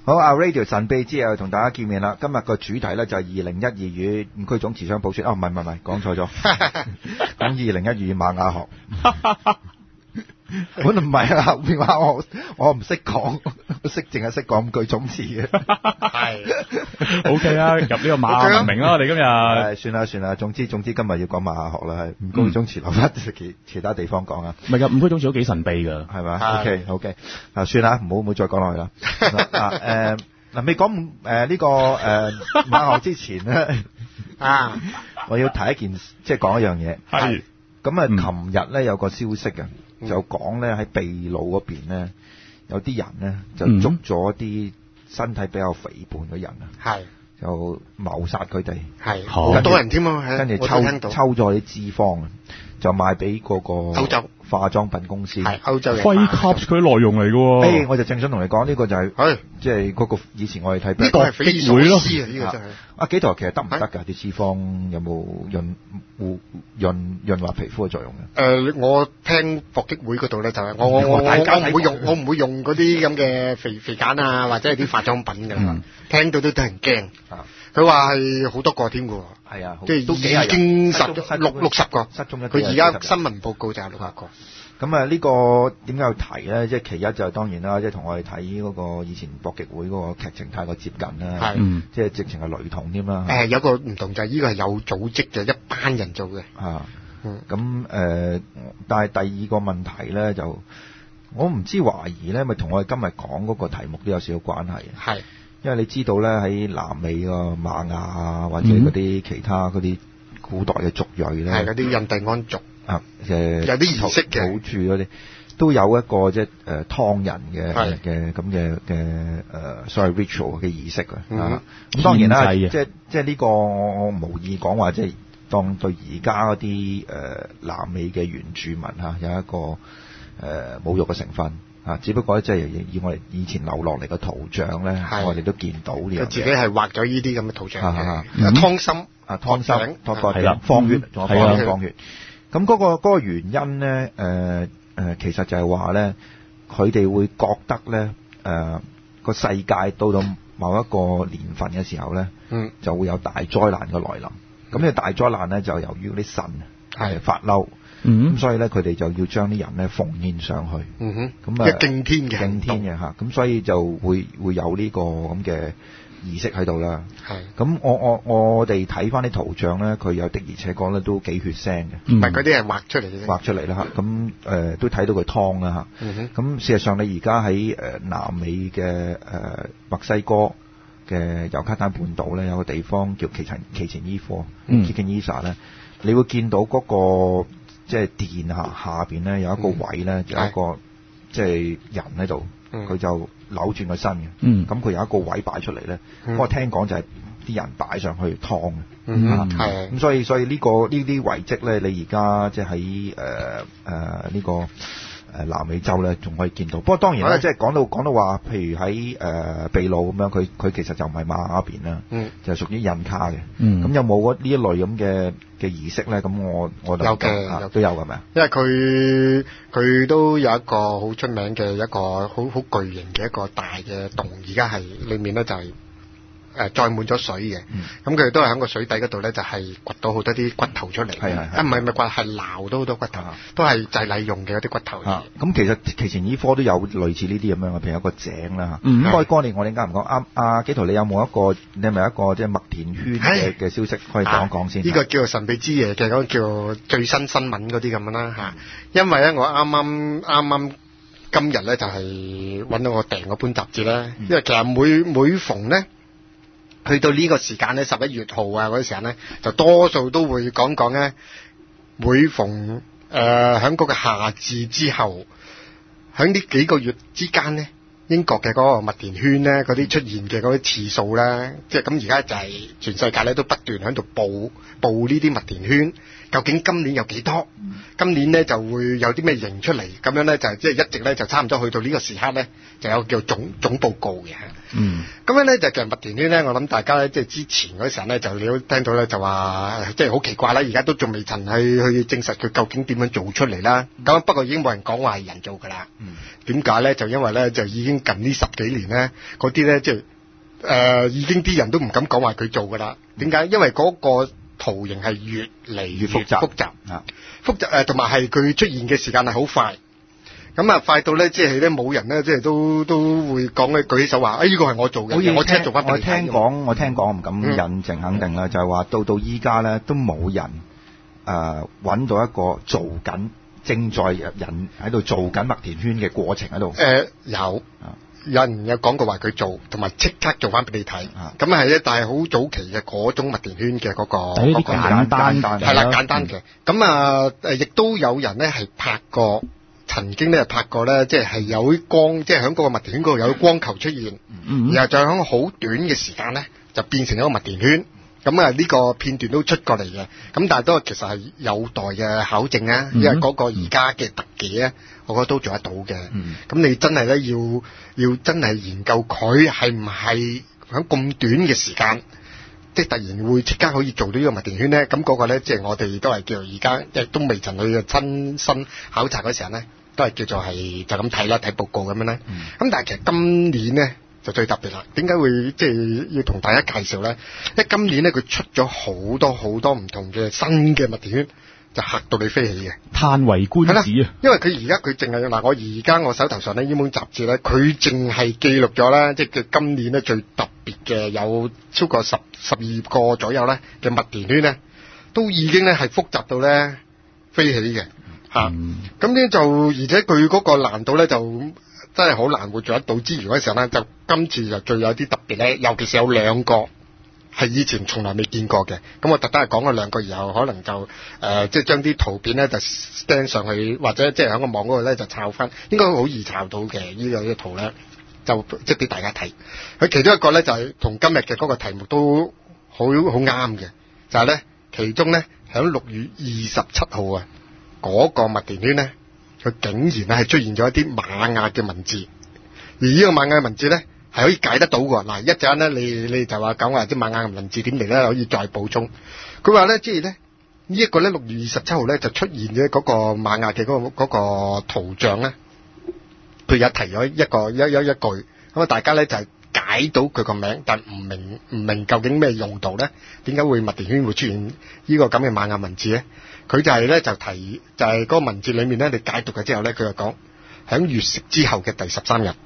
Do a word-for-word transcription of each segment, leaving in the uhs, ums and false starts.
好啊 ，Radio 神秘之夜同大家見面啦。今日個主題咧就係二零一二與五區總持商補選。哦，唔係唔係唔係，講錯咗。講二零一二與馬雅學。本來唔係啊，後面話我我唔識講，我識淨係識講五區總持嘅。係。O K 啦，入呢個馬雅文明啦，我哋今日。誒，算啦算啦，總之總之今日要講馬雅學啦，係五區總持留翻其其他地方講啊。唔係㗎，五區總持都幾神秘㗎，係咪 ？O K O K，啊算啦，唔好唔好再講落去啦。啊誒嗱，未講誒呢個誒馬雅學之前咧，啊，我要提一件，即係講一樣嘢。係。咁啊，琴日咧有個消息嘅。就講咧喺秘魯嗰邊咧，有啲人咧就捉咗啲身體比較肥胖嘅人啊，係、嗯、就謀殺佢哋，係好多人添啊，跟住抽抽咗啲脂肪啊，就賣俾嗰個歐洲化妝品公司，係歐洲嘅。輝級佢內容嚟嘅喎，誒我就正想同你講呢、呢個就係、係，即係嗰個以前我哋睇呢個係匪夷所思啊！呢、呢個真係啊幾台其實得唔得㗎？啲脂肪有冇潤護潤潤滑皮膚嘅作用嘅？誒、呃，我聽搏擊會嗰度咧就係我我我我唔會用我唔會用嗰啲咁嘅肥肥鹼啊或者係啲化妝品㗎、嗯，聽到都得人驚啊！佢話係好多個添㗎喎，係啊，即係都已經十六六十個，失蹤一佢而家新聞報告就係六十個。咁啊，呢個點解要提咧？即係其一就當然啦，即係同我哋睇嗰個以前搏擊會嗰個劇情太過接近啦，係、嗯，即係直情係雷同添啦。誒、呃，有個唔同就係呢個係有組織嘅一班人做嘅。啊，咁、嗯、誒、呃，但係第二個問題咧就，我唔知懷疑咧，咪同我哋今日講嗰個題目都有少少關係。係，因為你知道咧喺南美個瑪雅啊，或者嗰啲其他嗰啲古代嘅族裔咧，係嗰啲印第安族。啊，誒有啲儀式嘅，土著嗰啲都有一個即係誒湯人嘅嘅咁嘅嘅誒所謂 ritual 嘅儀式嘅、嗯、啊。咁當然啦，即係即係呢個我我無意講話即係當對而家嗰啲誒南美嘅原住民嚇、啊、有一個誒、呃、侮辱嘅成分啊。只不過即係以我哋以前留落嚟嘅圖像咧，我哋都見到呢樣嘢。佢自己係畫咗呢啲咁嘅圖像嘅。啊，湯心啊，湯心，湯個係放血，仲有放血，放血。咁嗰、嗰個嗰、嗰個原因咧，誒、呃、誒、呃，其實就係話咧，佢哋會覺得咧，誒、呃、個世界到到某一個年份嘅時候咧，嗯，就會有大災難嘅來臨。咁、嗯、呢個大災難咧，就由於啲神係發嬲，嗯，咁所以咧，佢哋就要將啲人咧奉獻上去，嗯哼，咁啊，敬天嘅，敬天嘅嚇，咁所以就會會有呢個咁嘅儀式喺度啦，係。咁我我我哋睇翻啲圖像咧，佢有的而且確咧都幾血腥嘅，唔係嗰啲係畫出嚟嘅，畫出嚟啦嚇。咁誒、呃、都睇到佢湯啦嚇。咁、嗯、事實上你而家喺誒南美嘅誒、呃、墨西哥嘅尤卡坦半島咧，有個地方叫奇陳奇前伊科 Chichen Itza 咧，你會見到嗰、那個即係殿下下邊咧有一個位咧、嗯，有一個即係人喺度，佢、嗯、就扭轉個身嘅，咁、嗯、佢有一個位擺出嚟咧、嗯，我聽講就係啲人擺上去燙嘅，嗯係，咁、嗯、所以所以呢、這個呢啲遺跡咧，你而家即係喺誒誒呢個誒南美洲咧，仲可以見到。不過當然啦，即係講到講到話，譬如喺誒秘魯咁樣，佢佢其實就唔係瑪雅嗰邊啦，嗯，就係屬於印卡嘅，嗯，咁有冇呢一類咁嘅嘅儀式咧？咁我我有嘅，都有㗎咪？因為佢佢都有一個好出名嘅一個好好巨型嘅一個大嘅洞，而家係裡面咧就係、是。誒載滿咗水嘅，咁佢哋都係喺個水底嗰度咧，就係、是、掘到好多啲骨頭出嚟，係係係，唔係唔係掘係撈到好多骨頭，都係祭禮用嘅嗰啲骨頭。咁、啊、其實奇前伊科都有類似呢啲咁樣嘅，譬如有個井啦。咁嗰個年我哋啱唔講啱？阿紀陶，你有冇一個？你係咪一個即係麥田圈嘅嘅消息可以講講先？呢、啊這個叫做神秘之夜嘅，嗰叫最新新聞嗰啲咁樣啦嚇。因為咧，我啱啱啱啱今日咧就係揾到我訂嗰本雜誌咧、嗯，因為其實每每逢咧。去到呢個時間咧，十一月號啊嗰啲時間咧，就多數都會講講咧。每逢誒喺嗰個夏至之後，喺呢幾個月之間咧，英國嘅嗰個麥田圈咧，嗰啲出現嘅嗰啲次數咧，即係咁而家就係全世界咧都不斷喺度報報呢啲麥田圈。究竟今年有幾多？嗯、今年咧就會有啲咩型出嚟？咁樣咧就即係一直咧就差唔多去到呢個時刻咧，就有叫總總報告嘅。嗯，咁樣咧就其實麥田圈咧，我諗大家咧即係之前嗰時候咧就你都聽到咧就話即係好奇怪啦，而家都仲未曾去去證實佢究竟點樣做出嚟啦。咁、嗯、不過已經冇人講話係人做㗎啦。嗯，點解咧？就因為咧就已經經近呢十幾年咧，嗰啲咧即係誒已經啲人都唔敢講話佢做噶啦。點解？因為嗰個圖形係越嚟越複雜，複雜啊，複雜誒，同埋係佢出現嘅時間係好快。咁啊，快到咧，即係咧冇人咧，即係都都會講咧，舉起手話，哎，呢個係我做嘅，我即刻做翻俾你睇。 我聽講，我聽講，我唔敢印證肯定啦，就係話到到依家咧都冇人誒揾到一個做緊正在人喺度做緊麥田圈嘅過程喺度。 誒有，有人有講過話佢做，同埋即刻做翻俾你睇。咁係咧，但係好早期嘅嗰種麥田圈嘅嗰個嗰個簡單係啦，簡單嘅。咁啊誒，亦都有人咧係拍過。曾經咧拍過咧，即係係有啲光，即係喺嗰個麥田圈嗰度有啲光球出現，嗯、然後就喺好短嘅時間咧，就變成一個麥田圈。咁啊，呢個片段都出過嚟嘅。咁但係都其實係有待嘅考證啊，嗯、因為嗰個而家嘅特技咧，我覺得都做得到嘅。咁、嗯、你真係咧要要真係研究佢係唔係喺咁短嘅時間，即係突然會即刻可以做到呢個麥田圈咧？咁嗰個咧，即係我哋都係叫做而家即係都未曾去嘅親身考察嗰時候咧。都係叫做係就咁睇啦，睇報告咁樣咧。咁、嗯、但係其實今年咧就最特別啦。點解會即係要同大家介紹咧？因為今年咧佢出咗好多好多唔同嘅新嘅麥田圈，就嚇到你飛起嘅， 嘆為觀止啊！ 因為佢而家佢淨係嗱，我而家我手頭上呢呢本雜誌咧，佢淨係記錄咗咧，即係佢今年咧最特別嘅有超過十十二個左右咧嘅麥田圈咧，都已經咧係複雜到咧飛起嘅。吓，咁咧、嗯、就而且佢嗰個難度咧就真係好難會做得到之餘嗰時候咧，就今次就最有啲特別咧，尤其是有兩個係以前從來未見過嘅。咁我特登係講咗兩個，然後可能就誒、呃、即係將啲圖片咧就 stand 上去，或者即係喺個網嗰度咧就抄翻，應該好易抄到嘅呢個呢個圖咧，就即係俾大家睇。佢其中一個咧就係、是、同今日嘅嗰個題目都好好啱嘅，就係、是、咧其中咧喺六月二十七號啊。嗰個麥田圈咧，佢竟然咧係出現咗一啲瑪雅嘅文字，而呢個瑪雅文字咧係可以解得到嘅。嗱，一陣咧你你就話講話啲瑪雅文字點嚟咧，可以再補充。佢話咧，即係咧呢一個咧六月二十七號咧就出現咗嗰個瑪雅嘅嗰個嗰個圖像咧，佢有提咗一個一一一句，咁啊大家咧就係解到佢個名，但唔明唔明究竟咩用途咧？點解會麥田圈會出現呢個咁嘅瑪雅文字咧？佢就係咧就提就係、是、嗰個文字裏面咧，你解讀嘅之後咧，佢就講喺月食之後嘅第十三日，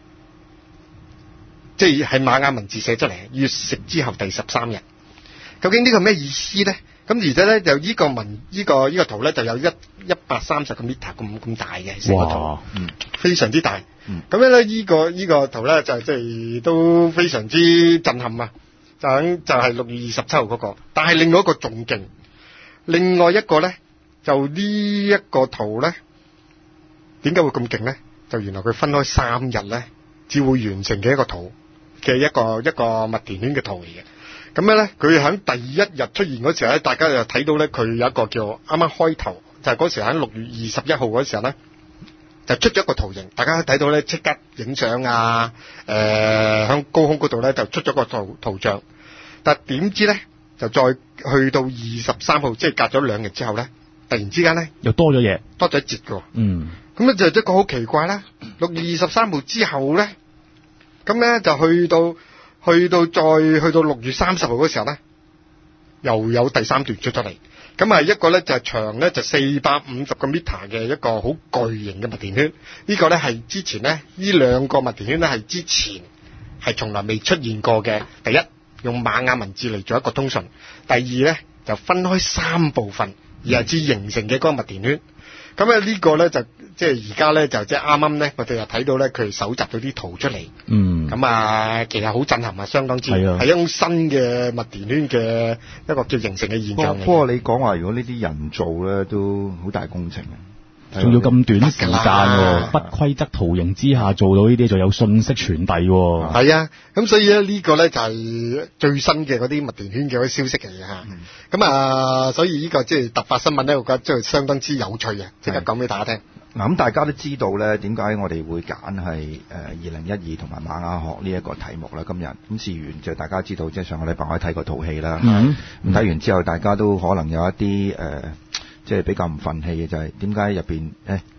即係係瑪雅文字寫出嚟，月食之後第十三日，究竟呢個咩意思咧？咁而且咧就呢個文呢、這個呢、這個圖咧就有一一百三十個 meter 咁咁大嘅成個圖，嗯，非常之大。嗯，咁樣咧呢個呢、這個圖咧就即、是、係都非常之震撼啊！就喺就係六月二十七號嗰個，但係另外一個仲勁。另外一個咧，就呢一個圖咧，點解會咁勁咧？就原來佢分開三日咧，至會完成嘅一個圖嘅一個一個麥田圈嘅圖嚟嘅。咁樣咧，佢喺第一日出現嗰時候咧，大家就睇到咧，佢有一個叫啱啱開頭，就係、是、嗰時喺六月二十一號嗰時候咧，就出咗一個圖形，大家睇到咧，即刻影相啊！誒、呃，喺高空嗰度咧就出咗個圖圖像，但係點知咧？就再去到二十三號，即係隔咗兩日之後咧，突然之間咧又多咗嘢， 多咗一節嘅。 嗯， 咁咧就一個好奇怪啦。六月二十三號之後咧，咁咧就去到去到再去到六月三十號嗰時候咧，又有第三段出咗嚟。咁啊一個咧就係長咧就四百五十個 meter 嘅一個好巨型嘅麥田圈。呢個咧係之前咧呢兩個麥田圈咧係之前係從來未出現過嘅。第一，用瑪雅文字嚟做一個通訊，第二咧就分開三部分，而係至形成嘅嗰個麥田圈。咁啊呢個咧就即係而家咧就即係啱啱咧，我哋又睇到咧佢搜集咗啲圖出嚟。嗯。咁啊，其實好震撼啊，相當之係、啊、一種新嘅麥田圈嘅一個叫形成嘅現象。 不過你講話如果呢啲人做咧，都好大工程啊。 仲要咁短時間喎，不規則圖形之下做到呢啲，就有信息傳遞喎。 係啊，咁所以咧呢個咧就係最新嘅嗰啲麥田圈嘅嗰啲消息嚟嘅嚇。咁、嗯、啊，所以呢個即係突發新聞咧，我覺得即係相當之有趣嘅，即刻講俾大家聽。 嗱，咁大家都知道咧，點解我哋會揀係誒二零一二同埋瑪雅學呢一個題目啦？今日咁事緣就大家知道，即係上個禮拜我睇過套戲啦。嗯。咁睇完之後，大家都可能有一啲誒。呃即係比較唔憤氣嘅就係點解入邊誒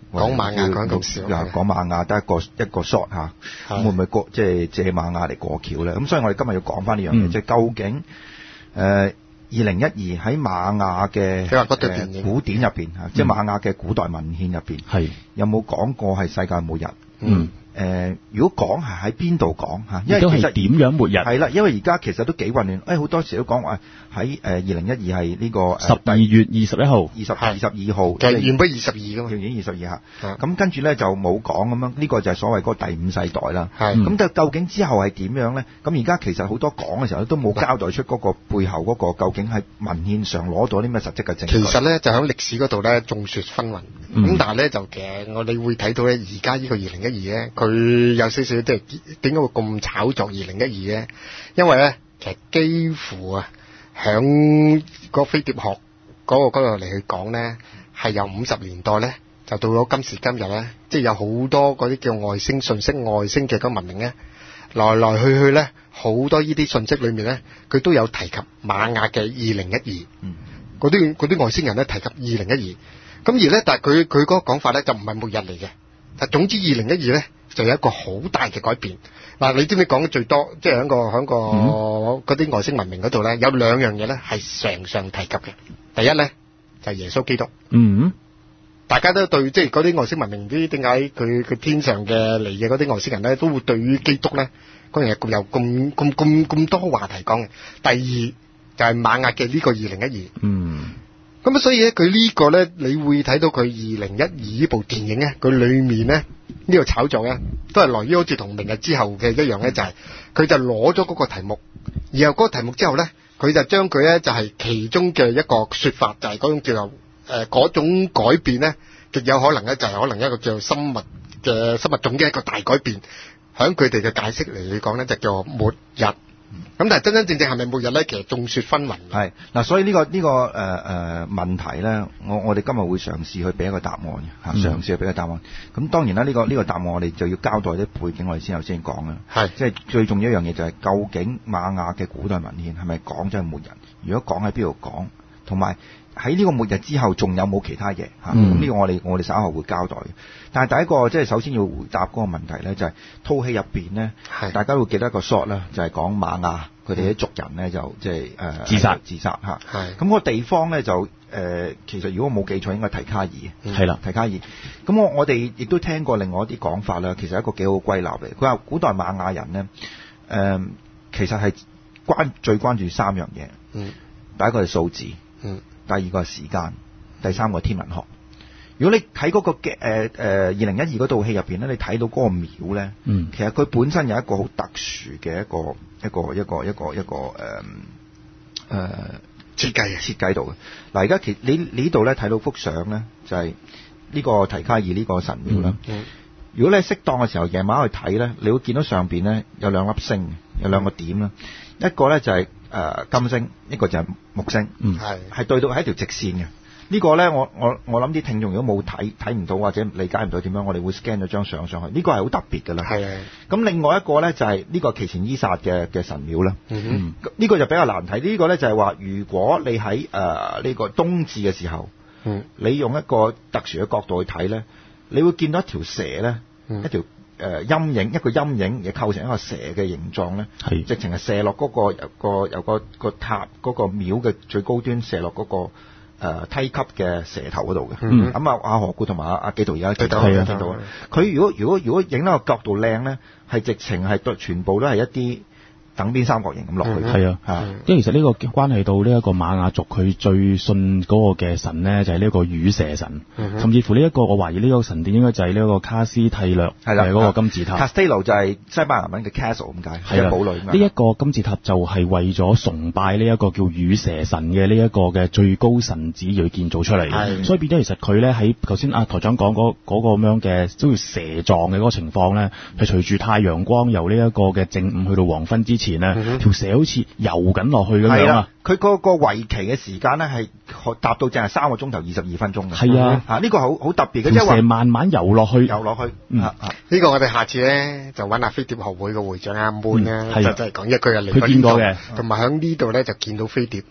講瑪雅講咁少， 講瑪雅得一個一個 shot 嚇，咁會唔會過即係借瑪雅嚟過橋咧？咁所以我哋今日要講翻呢樣嘢，即係究竟誒二零一二喺瑪雅嘅誒古典入邊嚇，即係瑪雅嘅古代文獻入邊，係有冇講過係世界末日？嗯。誒、呃，如果講係喺邊度講嚇，因為其實點樣末日係啦，因為而家其實都幾混亂。誒、哎，好多時都講話喺誒二零一二係呢個十二月二十一號、二十二十二號， 其實原本二十二噶嘛， 原本二十二嚇。咁跟住咧就冇講咁樣，呢、這個就係所謂嗰個第五世代啦。係咁，但究竟之後係點樣咧？咁而家其實好多講嘅時候都冇交代出嗰個背後嗰個究竟係文獻上攞到啲咩實質嘅證據。 其實咧就喺歷史嗰度咧眾說紛紜。咁、嗯、但係咧就其實我哋會睇到咧，而家呢個二零一二咧，佢有少少即係點解會咁炒作二零一二咧？因為咧其實幾乎啊，響個飛碟學嗰個嗰度嚟去講咧，係由五十年代咧就到咗今時今日咧，即係有好多嗰啲叫外星信息、外星嘅嗰個文明咧，來來去去咧好多呢啲信息裏面咧，佢都有提及瑪雅嘅二零一二，嗰啲嗰啲外星人咧提及二零一二。咁而咧，但係佢佢嗰個講法咧就唔係末日嚟嘅。但總之二零一二咧就有一個好大嘅改變。嗱，你知唔知講得最多，即係喺個喺個嗰啲外星文明嗰度咧，有兩樣嘢咧係常常提及嘅。第一咧就係耶穌基督。嗯，大家都對即係嗰啲外星文明，唔知點解佢佢天上嘅嚟嘅嗰啲外星人咧，都會對於基督咧嗰樣嘢有咁咁咁咁多話題講嘅。第二就係瑪雅嘅呢個二零一二。嗯。咁啊，所以咧，佢呢個咧，你會睇到佢二零一二呢部電影咧，佢裏面咧呢個炒作咧，都係來於好似同明日之後嘅一樣咧，就係佢就攞咗嗰個題目，然後嗰個題目之後咧，佢就將佢咧就係其中嘅一個說法，就係嗰種叫做誒嗰種改變咧，極有可能咧就係可能一個叫做生物嘅生物種嘅一個大改變，響佢哋嘅解釋嚟講咧，就叫末日。咁但係真真正正係咪末日咧？其實眾說紛紜。係嗱，所以呢、這個呢、這個誒誒、呃、問題咧，我我哋今日會嘗試去俾一個答案嘅嚇，嘗試去俾個答案。咁、嗯、當然啦，呢、這個呢、這個答案我哋就要交代啲背景，我哋先有先講啦。係，即係最重要一樣嘢就係究竟瑪雅嘅古代文獻係咪講真係末日？如果講喺邊度講，同埋喺呢個末日之後仲有冇其他嘢嚇？咁、嗯、呢、這個我哋我哋稍後會交代嘅。但係第一個即係首先要回答嗰個問題咧，就係套戲入邊咧，大家會記得一個 shot 啦，就係講瑪雅佢哋啲族人咧就即係誒自殺自殺嚇。係咁、嗰個地方咧就誒、呃、其實如果我冇記錯應該係提卡爾係啦，提卡爾。咁我我哋亦都聽過另外一啲講法啦，其實一個幾好歸納嚟。佢話古代瑪雅人咧誒、呃、其實係關最關注三樣嘢。嗯，第一個係數字。嗯，第二個係時間，第三個係天文學。如果你睇嗰個嘅誒誒二零一二嗰套戲入邊咧，你睇到嗰個廟咧，嗯，其實佢本身有一個好特殊嘅一個一個一個一個一個誒誒設計設計度嘅。嗱，而家其你你呢度咧睇到幅相咧，就係、是、呢個提卡爾呢個神廟啦。嗯，如果你適當嘅時候夜晚去睇咧，你會見到上邊咧有兩粒星，有兩個點啦、嗯，一個咧就係、是、誒、呃、金星，一個就係木星。嗯，係係對到係一條直線嘅。呢、這個咧，我我我諗啲聽眾如果冇睇睇唔到或者理解唔到點樣，我哋會 scan 咗張相上去。呢、這個係好特別㗎啦。係啊。咁另外一個咧就係、是、呢個奇前伊薩嘅嘅神廟啦。嗯哼。呢、這個就比較難睇。呢、這個咧就係話，如果你喺誒呢個冬至嘅時候，嗯，你用一個特殊嘅角度去睇咧，你會見到一條蛇咧、嗯，一條誒、呃、陰影，一個陰影亦構成一個蛇嘅形狀咧，係直情係射落嗰、那個由個由個個塔嗰、那個廟嘅最高端射落嗰、那個。誒、呃、梯級嘅蛇頭嗰度嘅，咁、嗯、啊阿何故同埋阿阿紀陶而家見到見到，佢如果如果如果影到個角度靚咧，係直情係對全部都係一啲等邊三角形咁落去，係、嗯、啊，因為其實呢個關係到呢一個瑪雅族佢最信嗰個嘅神咧，就係呢一個羽蛇神，嗯、甚至乎呢、這、一個我懷疑呢個神殿應該就係呢一個卡斯蒂略係啦嗰個金字塔。Castello 就係西班牙文嘅 castle 咁解，係堡壘。呢一、這個金字塔就係為咗崇拜呢一個叫羽蛇神嘅呢一個嘅最高神子而建造出嚟嘅，所以變咗其實佢咧喺頭先阿台長講嗰嗰個咁樣嘅都要蛇狀嘅嗰個情況咧，係隨住太陽光由呢一個嘅正午去到黃昏之前咧，條、嗯、蛇好似游緊落去咁樣啊！佢嗰個為期嘅時間咧係達到淨係三個鐘頭二十二分鐘嘅。係啊，嚇、啊、呢、這個好好特別嘅，即係話慢慢游落去，游落去。嗯，呢、啊這個我哋下次咧就揾下飛碟學會嘅會長阿 Moon 咧，就真係講一句啊，嚟過呢度，同埋喺呢度咧就見到飛碟。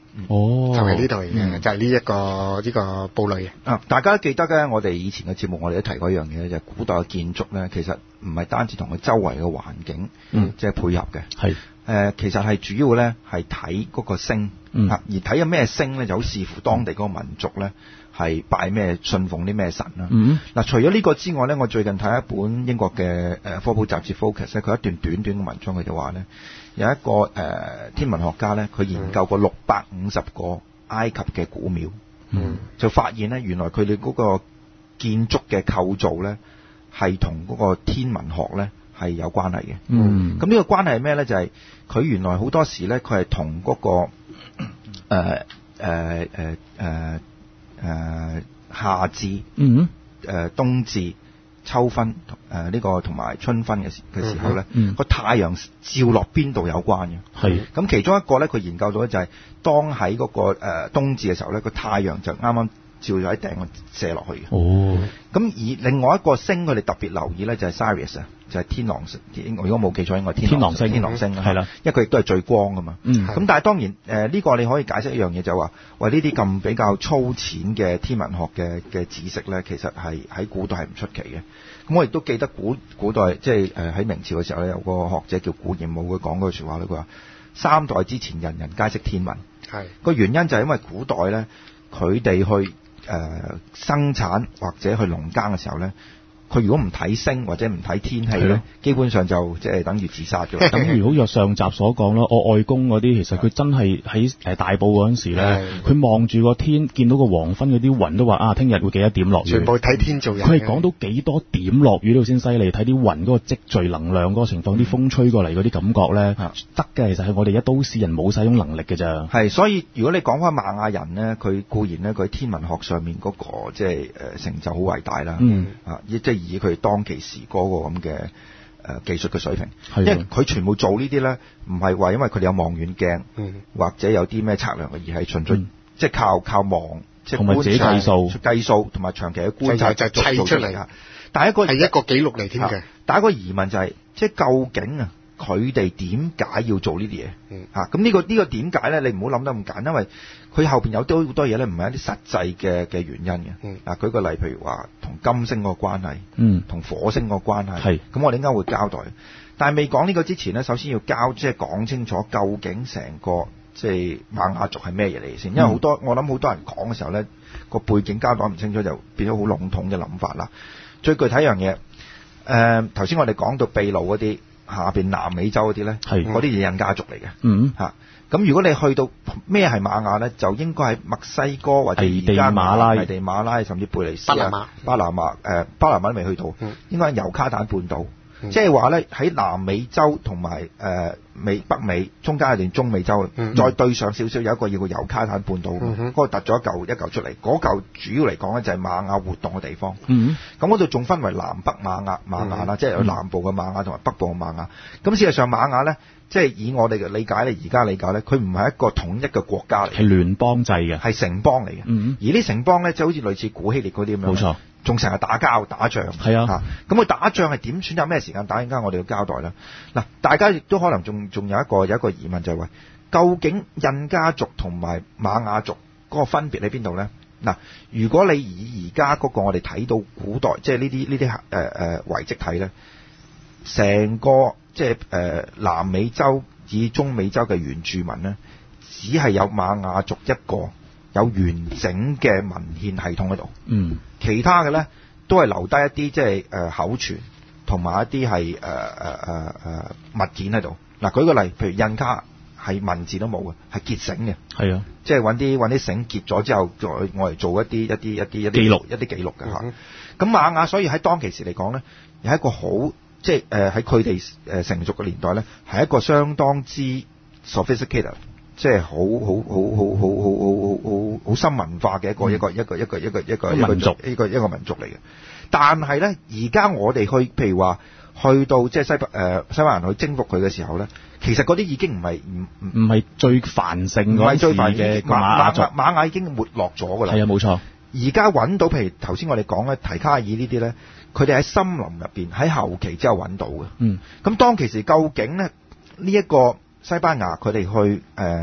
哦， 就係呢度嚟嘅，就係呢一個呢、呢個堡壘啊！大家都記得咧，我哋以前嘅節目，我哋都提過一樣嘢，就係、是、古代嘅建築咧，其實唔係單止同佢周圍嘅環境，嗯，即係配合嘅， 係誒、 呃，其實係主要咧係睇嗰個星，嗯，而睇緊咩星咧，就好視乎當地嗰個民族咧係拜咩、信奉啲咩神啦。嗯，嗱、啊，除咗呢個之外咧，我最近睇一本英國嘅誒科普雜誌 Focus 咧，佢一段短短嘅文章，佢就話咧。有一個誒、呃、天文學家咧，佢研究過六百五十個埃及嘅古廟，嗯，就發現咧，原來佢哋嗰個建築嘅構造咧，係同嗰個天文學咧係有關係嘅。嗯，咁呢個關係係咩咧？就係、是、佢原來好多時咧，佢係同嗰個誒誒誒誒誒夏至，嗯，誒、呃、冬至。秋分誒呢、呃這個同埋春分嘅時嘅時候咧，個、嗯嗯、太陽照落邊度有關嘅。係咁其中一個咧，佢研究到咧就係當喺嗰、那個誒、呃、冬至嘅時候咧，個太陽就啱啱照咗喺頂射落去嘅。哦，咁而另外一個星佢哋特別留意咧就係 Sirius 啊，就係天狼星。如果冇記錯應該天狼星。天狼星係啦，因為佢亦都係最光噶嘛。嗯，咁但係當然誒呢、呃這個你可以解釋一樣嘢就係話，喂呢啲咁比較粗淺嘅天文學嘅嘅知識咧，其實係喺古代係唔出奇嘅。咁我亦都記得古古代即係誒喺明朝嘅時候咧，有個學者叫古彥武，佢講嗰句説話咧，佢話三代之前人人皆識天文。係個原因就係因為古代咧，佢哋去誒、呃、生產或者去農耕嘅時候咧，佢如果唔睇星或者唔睇天氣咧，基本上就即係等於自殺嘅。 等於好似上集所講啦，我外公嗰啲其實佢真係喺誒大埔嗰陣時咧，佢望住個天，見到個黃昏嗰啲雲都話啊，聽日會幾多點落雨。全部睇天做人。佢係講到幾多點落雨到先犀利，睇啲雲嗰個積聚能量嗰個情況，啲、嗯、風吹過嚟嗰啲感覺咧，得嘅。其實係我哋一都市人冇晒種能力嘅咋。係， 所以如果你講翻瑪雅人咧，佢固然咧佢天文學上面嗰、那個即係誒成就好偉大啦。嗯。啊，即係。以佢當其時嗰個咁嘅誒技術嘅水平，因為佢全部做呢啲咧，唔係話因為佢哋有望遠鏡，嗯、或者有啲咩測量嘅，而係純粹、嗯、即係靠靠望，即係同埋自己計數、 計數同埋長期嘅觀察就就砌出嚟啊！ 但係一個係一個記錄嚟添嘅。 但係一個疑問就係、是，即係究竟啊，佢哋點解要做呢啲嘢？嚇咁呢個呢、呢個點解咧？你唔好諗得咁簡，因為佢後邊有多好多嘢咧，唔係一啲實際嘅嘅原因嘅。嗯、啊，舉個例，譬如話同金星個關係，嗯，同火星個關係，係咁我哋應該會交代。但係未講呢個之前咧，首先要交即係講清楚究竟成個即係瑪雅族係咩嘢嚟先，因為好多、嗯、我諗好多人講嘅時候咧，個背景交代唔清楚，就變咗好籠統嘅諗法啦。最具體一樣嘢，誒頭先我哋講到秘魯嗰啲。下邊南美洲嗰啲咧，係嗰啲野人家族嚟嘅。嗯，嚇、啊、咁如果你去到咩係瑪雅咧，就應該喺墨西哥或者而家馬拉、危地馬拉，甚至貝利斯啊、巴拿馬誒巴拿馬都未去到，嗯、應該係尤卡坦半島。嗯、即係話咧喺南美洲同埋誒美北美中間有段中美洲，嗯、再對上少少有一個叫做尤卡坦半島，嗰、嗯、個突咗一嚿一嚿出嚟，嗰嚿主要嚟講咧就係瑪雅活動嘅地方。咁嗰度仲分為南北瑪雅瑪雅啦，嗯、即係有南部嘅瑪雅同埋北部嘅瑪雅。咁事實上瑪雅咧，即係以我哋嘅理解咧，而家理解咧，佢唔係一個統一嘅國家嚟， 係聯邦制嘅， 係城邦嚟嘅。嗯、而啲城邦咧，就好似類似古希臘嗰啲咁樣。冇錯。仲成日打交打仗，係啊，咁佢、啊、打仗係點選擇咩時間打？陣間我哋要交代啦。嗱，大家亦都可能仲仲有一個有一個疑問就係、是、話，究竟印加族同埋瑪雅族嗰個分別喺邊度咧？嗱，如果你以而家嗰個我哋睇到古代即係呢啲呢啲誒誒遺跡睇咧，成個即係誒、呃、南美洲以中美洲嘅原住民咧，只係有瑪雅族一個。有完整嘅文獻系統喺度，嗯，其他嘅咧都係留低一啲即係誒口傳同埋一啲係誒誒誒誒物件喺度。嗱，舉個例，譬如印加係文字都冇嘅，係結繩嘅，係啊，即係揾啲揾啲繩結咗之後，再我嚟做一啲一啲一啲一啲記錄一啲記錄嘅嚇。咁、嗯、瑪雅所以喺當其時嚟講咧，有一個好即係誒喺佢哋誒成熟嘅年代咧，係一個相當之 sophisticated。即係好好好好好好好好好深文化嘅一個、嗯、一個一個一個一個一個民族一個一個民族嚟嘅。但係咧，而家我哋去譬如話去到即係西北誒、呃、西班牙人去征服佢嘅時候咧，其實嗰啲已經唔係唔唔係最繁盛嗰陣時嘅瑪雅族，瑪雅已經沒落咗㗎啦。係啊，冇錯。而家揾到譬如頭先我哋講嘅提卡爾呢啲咧，佢哋喺森林入邊喺後期之後揾到嘅。嗯。咁當其時究竟咧呢一個西班牙佢哋去誒、呃、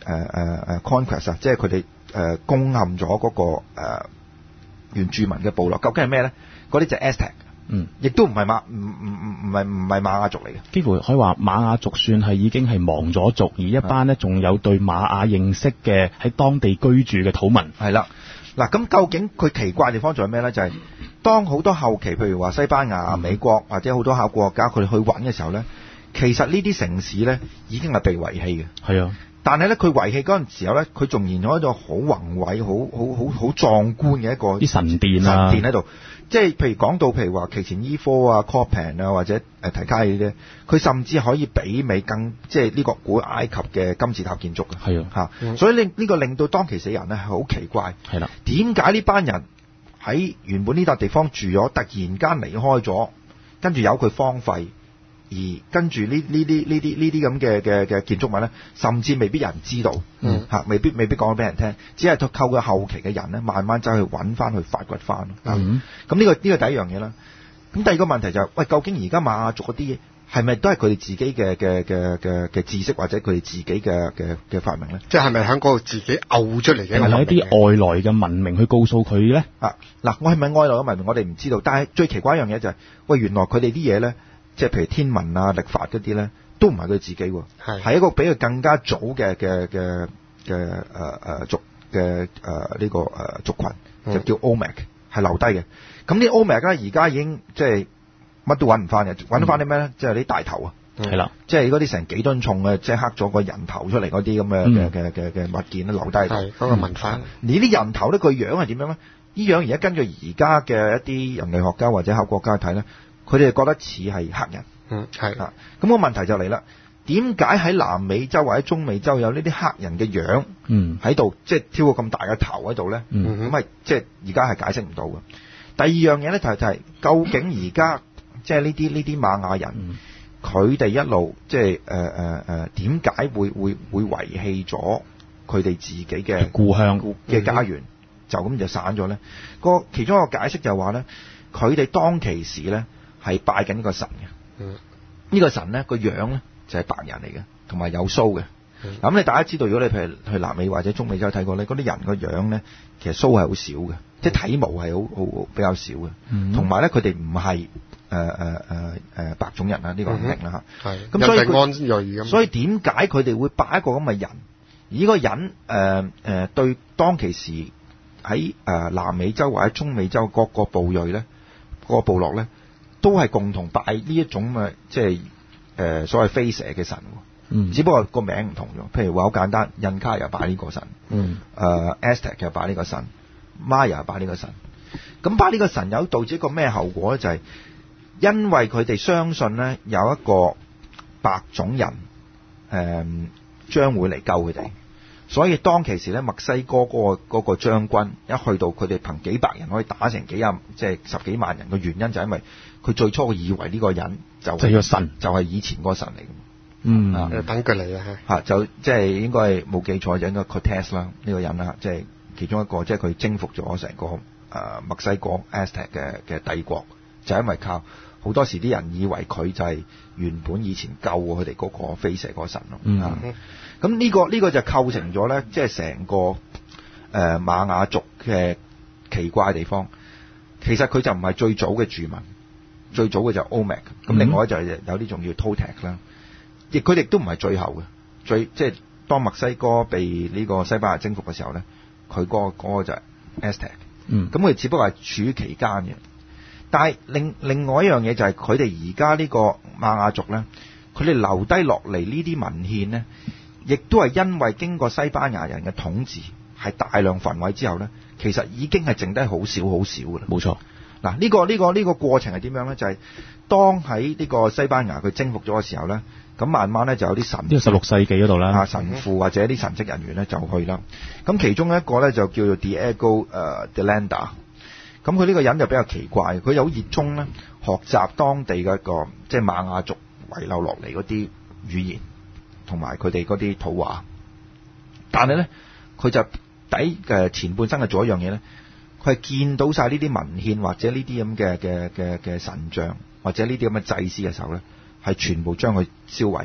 誒誒 conquest 啊，即係佢哋誒攻陷咗嗰、那個誒、呃、原住民嘅部落，究竟係咩咧？嗰啲就係 Aztec。嗯，亦都唔係馬唔唔唔唔係唔係瑪雅族嚟嘅， 幾乎可以話瑪雅族算係已經係亡咗族，而一班呢仲有對瑪雅認識嘅喺當地居住嘅土民。 係啦，嗱咁究竟佢奇怪嘅地方在咩咧？就係、是、當好多後期，譬如話西班牙、美國或者好多考古學家佢哋去揾嘅時候咧，其實呢啲城市咧已經係被遺棄嘅。 係啊， 但係咧佢遺棄嗰陣時候咧，佢仲延咗一個好宏偉、好好好好壯觀嘅一個啲神殿啊， 神殿喺度。即係譬如講到譬如話奇前伊科啊、Copan 啊或者誒提卡爾呢，佢甚至可以媲美更即係呢個古埃及嘅金字塔建築嘅。 係啊， 嚇，所以令呢個令到當其死人咧係好奇怪。 係啦， 點解呢班人喺原本呢笪地方住咗，突然間離開咗，跟住由佢荒廢？而跟住呢呢啲呢啲呢啲咁嘅嘅嘅建築物咧，甚至未必有人知道，嗯嚇，未必未必講俾人聽，只係透過後期嘅人咧，慢慢走去揾翻去發掘翻。嗯，咁呢個呢個第一樣嘢啦。咁第二個問題就係、是，喂，究竟而家瑪雅族嗰啲嘢係咪都係佢哋自己嘅嘅嘅嘅嘅知識或者佢哋自己嘅嘅嘅發明咧？ 即係咪喺嗰度自己嘔出嚟嘅？ 係咪一啲外來嘅文明去告訴佢咧？ 啊，嗱，我係咪外來嘅文明？我哋唔知道。但係最奇怪一樣嘢就係、是，喂，原來佢哋啲嘢咧。即係譬如天文啊、曆法嗰啲咧，都唔係佢自己喎，係一個比佢更加早嘅嘅嘅嘅誒誒族嘅誒呢個誒族群，就叫 Olmec， 係留低嘅。咁啲 Olmec 咧，而家已經即係乜都揾唔翻嘅，揾得翻啲咩咧？即係啲大頭啊，係啦，即係嗰啲成幾噸重嘅，即係刻咗個人頭出嚟嗰啲咁嘅嘅嘅嘅嘅物件咧，留低。係嗰個文化。而啲人頭咧，佢樣係點樣咧？呢樣而家根據而家嘅一啲人類學家或者考古學家睇咧。佢哋覺得似係黑人，嗯係啊，咁、那個問題就嚟啦，點解喺南美洲或者中美洲有呢啲黑人嘅樣，嗯喺度，即係挑個咁大嘅頭喺度咧，咁係即係而家係解釋唔到嘅。第二樣嘢咧就係、就係、究竟而家即係呢啲呢啲瑪雅人，佢、嗯、哋一路即係誒誒誒點解會會會遺棄咗佢哋自己嘅故鄉嘅家園，嗯、就咁就散咗咧？個其中一個解釋就係話咧，佢哋當其時咧。係拜緊呢個神嘅，呢、嗯、個神咧個樣咧就係白人嚟嘅，同埋有鬚嘅。咁、嗯、你大家知道，如果你譬如去南美或者中美洲睇過咧，嗰啲人個樣咧其實鬚係好少嘅，即係體毛係好好比較少嘅。同埋咧，佢哋唔係誒誒誒誒白種人啊，呢、這個肯定啦嚇。係、嗯。咁所以佢，所以點解佢哋會拜一個咁嘅人？而呢個人誒誒、呃呃、對當其時喺誒南美洲或者中美洲各個部裔咧，各個部落咧。都係共同拜呢一種嘅即係誒所謂飛蛇嘅神，嗯，只不過個名唔同咗。譬如話好簡單，印卡又拜呢個神，嗯，誒 Aztec 又拜呢個神，Maya 又拜呢個神。咁拜呢個神有導致一個咩後果咧？就係、是、因為佢哋相信咧有一個白種人誒、呃、將會嚟救佢哋，所以當其時咧墨西哥嗰、那個嗰、那個將軍一去到，佢哋憑幾百人可以打成幾廿即係十幾萬人嘅原因就係因為。佢最初以為呢個人就係個神，就係以前嗰個神嚟嘅。嗯，啊、 等佢嚟啊嚇，就即係應該係冇記錯就應該 Cortez 啦，呢個人啦，即係其中一個，即係佢征服咗成個誒墨西哥 Aztec 嘅嘅帝國，就係因為靠好多時啲人以為佢就係原本以前救過佢哋嗰個飛蛇嗰個神咯。嗯，咁、啊、呢、呢個呢、呢個就構成咗咧，即係成個誒、呃、瑪雅族嘅奇怪嘅地方。其實佢就唔係最早嘅住民。最早嘅就係 Olmec，咁另外就係有啲仲要 Toltec 啦，亦佢哋都唔係最後嘅，最即係當墨西哥被呢個西班牙征服嘅時候咧，佢嗰、嗰個嗰個就係 Aztec，嗯，咁佢只不過係處於期間嘅。但係另另外一樣嘢就係佢哋而家呢個瑪雅族咧，佢哋留低落嚟呢啲文獻咧，亦都係因為經過西班牙人嘅統治，係大量焚毀之後咧，其實已經係剩低好少好少嘅啦。冇錯。嗱、這個，呢、這個呢個呢個過程係點樣咧？就係、是、當喺呢個西班牙佢征服咗嘅時候咧，咁慢慢咧就有啲神，呢個十六世紀嗰度啦，神父或者啲神職人員咧就去啦。咁其中一個咧就叫做 Diego 誒 de Landa，咁佢呢個人就比較奇怪，佢有好熱衷咧學習當地嘅一個即係瑪雅族遺留落嚟嗰啲語言同埋佢哋嗰啲土話，但係咧佢就底嘅前半生係做一樣嘢咧。佢係見到晒呢啲文獻或者呢啲咁嘅嘅嘅嘅神像或者呢啲咁嘅祭司嘅時候咧，係全部將佢燒毀。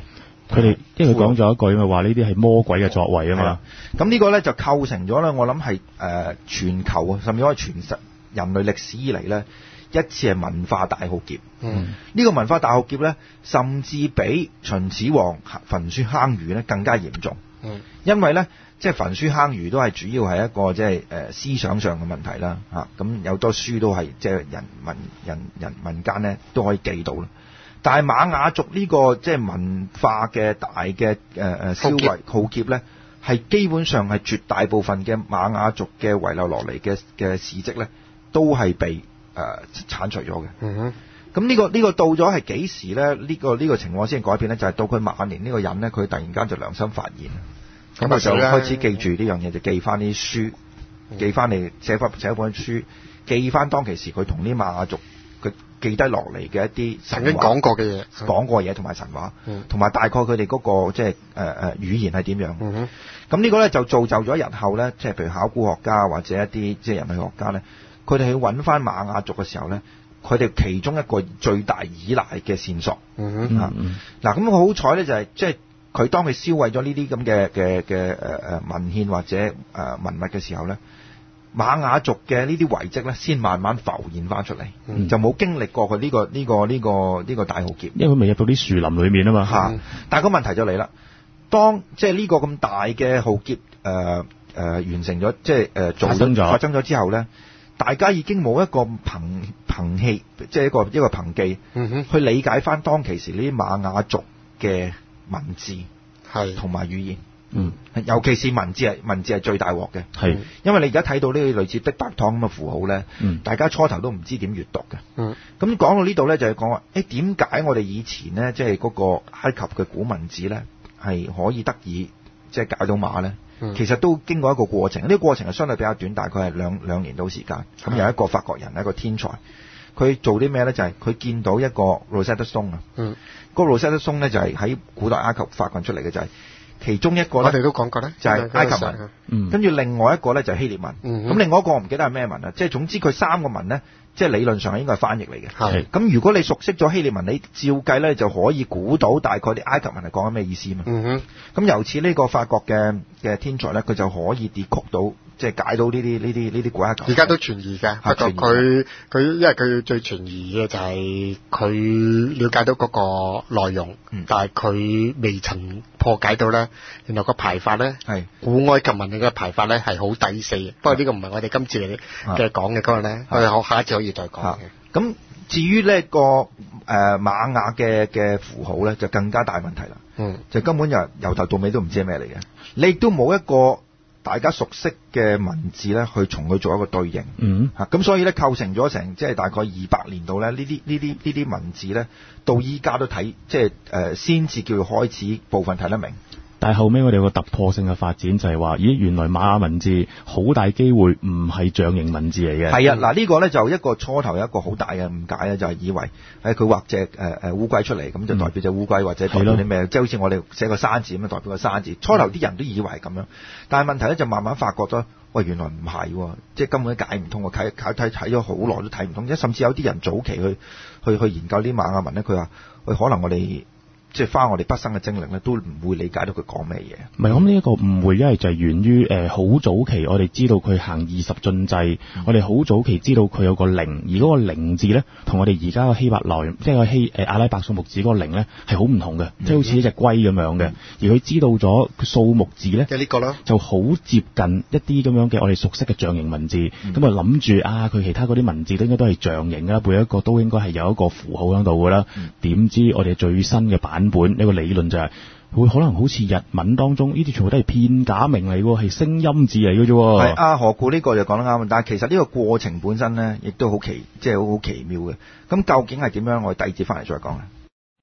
佢哋因為佢講咗一句咪話呢啲係魔鬼嘅作為啊嘛。 咁呢個咧就構成咗咧，我諗係誒全球啊，甚至可以全實人類歷史以嚟咧一次係文化大浩劫。嗯，呢個文化大浩劫咧，甚至比秦始皇焚書坑儒咧更加嚴重。嗯，因為咧。即係焚書坑儒都係主要係一個即係誒思想上嘅問題啦嚇，咁有多書都係即係人民人人民間咧都可以記到啦。但係瑪雅族呢個即係文化嘅大嘅誒誒消毀浩劫咧，係基本上係絕大部分嘅瑪雅族嘅遺留落嚟嘅嘅事蹟咧，都係被誒剷除咗嘅。嗯哼。咁呢個呢個到咗係幾時咧？呢個呢個情況先改變咧，就係到佢晚年呢個人咧，佢突然間就良心發現。咁啊就開始記住呢樣嘢，就記翻啲書，記翻嚟寫翻寫一本書，記翻當其時佢同啲瑪雅族佢記低落嚟嘅一啲曾經講過嘅嘢， 講過嘢同埋神話，同埋大概佢哋嗰個即係誒誒語言係點樣。嗯、咁呢個咧就造就咗日後咧，即係譬如考古學家或者一啲即係人類學家咧，佢哋去揾翻瑪雅族嘅時候咧，佢哋其中一個最大依賴嘅線索。嗯嗯、啊，嗱咁好彩咧就係即係。佢當佢燒毀咗呢啲咁嘅嘅嘅誒誒文獻或者誒、呃、文物嘅時候咧，瑪雅族嘅呢啲遺跡咧，先慢慢浮現翻出嚟，嗯、就冇經歷過佢呢、呢個呢、呢個呢、呢個呢、呢個大浩劫， 因為佢未入到啲樹林裏面啊嘛。 嚇、嗯！但係個問題就嚟啦，當即係呢個咁大嘅浩劫誒誒、呃呃、完成咗，即係誒發生咗發生咗之後咧，大家已經冇一個憑憑氣，即係一個一個憑記、嗯、去理解翻當其時呢啲瑪雅族嘅文字係同埋語言，嗯，尤其是文字係文字係最大鑊嘅，係，因為你而家睇到呢個類似的白湯咁嘅符號咧，嗯，大家初頭都唔知點閱讀嘅，嗯，咁講到呢度咧就係講話，誒點解我哋以前咧即係嗰個埃及嘅古文字咧係可以得以即係解到碼咧？嗯、其實都經過一個過程，呢、這個過程係相對比較短，大概係兩兩年到時間。咁、嗯、有一個法國人，一個天才，佢做啲咩咧？就係、是、佢見到一個 Rosetta Stone 啊。嗯。嗰個 Rosetta Stone 咧就係喺古代埃及發掘出嚟嘅，就係、是、其中一個咧。我哋都講過咧，就係埃及文。嗯。跟住另外一個咧就係希臘文。嗯。咁另外一個我唔記得係咩文啦，即係總之佢三個文咧，即係理論上係應該係翻譯嚟嘅。係。咁如果你熟悉咗希臘文，你照計咧就可以估到大概啲埃及文係講緊咩意思嘛。嗯哼。咁由此呢個法國嘅嘅天才咧，佢就可以 decode 到。即係解到呢啲呢啲呢啲古埃及，而家都存疑㗎。不過佢佢因為佢最存疑嘅就係佢了解到嗰個內容，嗯、但係佢未曾破解到咧。原來個排法咧係古埃及文嘅排法咧係好抵死嘅。不過呢個唔係我哋今次嚟嘅講嘅嗰個咧，我哋好下一次可以再講嘅。咁至於呢個誒瑪雅嘅嘅符號咧，就更加大問題啦。嗯，就根本就由頭到尾都唔知係咩嚟嘅，你亦都冇一個大家熟悉嘅文字咧，去從佢做一個對應，嗯，嚇咁所以咧構成咗成即係大概二百年度咧，呢啲呢啲呢啲文字咧，到依家都睇即係誒先至叫做開始部分睇得明。但係後尾我哋有個突破性嘅發展就係話，咦原來瑪雅文字好大機會唔係象形文字嚟嘅。係啊，嗱、這、呢個咧就一個初頭有一個好大嘅誤解咧，就係、是、以為誒佢畫隻誒誒烏龜出嚟，咁就代表隻烏龜、嗯、或者代表啲咩，即係好似我哋寫個山字咁樣代表個山字。初頭啲人都以為係咁樣，但係問題咧就慢慢發覺咗，喂原來唔係，即係根本都解唔通，睇睇睇睇咗好耐都睇唔通，即甚至有啲人早期去去去研究啲瑪雅文咧，佢話喂可能我哋。即係花我哋畢生嘅精力咧，都唔會理解到佢講咩嘢。唔係，咁呢一個誤會，因為就係源於誒好早期，我哋知道佢行二十進制，嗯、我哋好早期知道佢有個零，而嗰個零字咧，同我哋而家個希伯來，即係個希誒阿拉伯數目字嗰個零咧，係好唔同嘅，即係好似一隻龜咁樣嘅。嗯、而佢知道咗數目字咧，就呢個啦，就好接近一啲咁樣嘅我哋熟悉嘅象形文字。咁啊諗住啊，佢其他嗰啲文字都應該都係象形啦，每一個都應該係有一個符號喺度㗎啦。點、嗯、知我哋最新嘅版本呢個理論就係、是、會可能好似日文當中呢啲全部都係片假名嚟喎，係聲音字嚟嘅啫。係啊，何故呢個就講得啱，但係其實呢個過程本身咧，亦都好奇，即係好好奇妙嘅。咁究竟係點樣？我哋第二節翻嚟再講啦。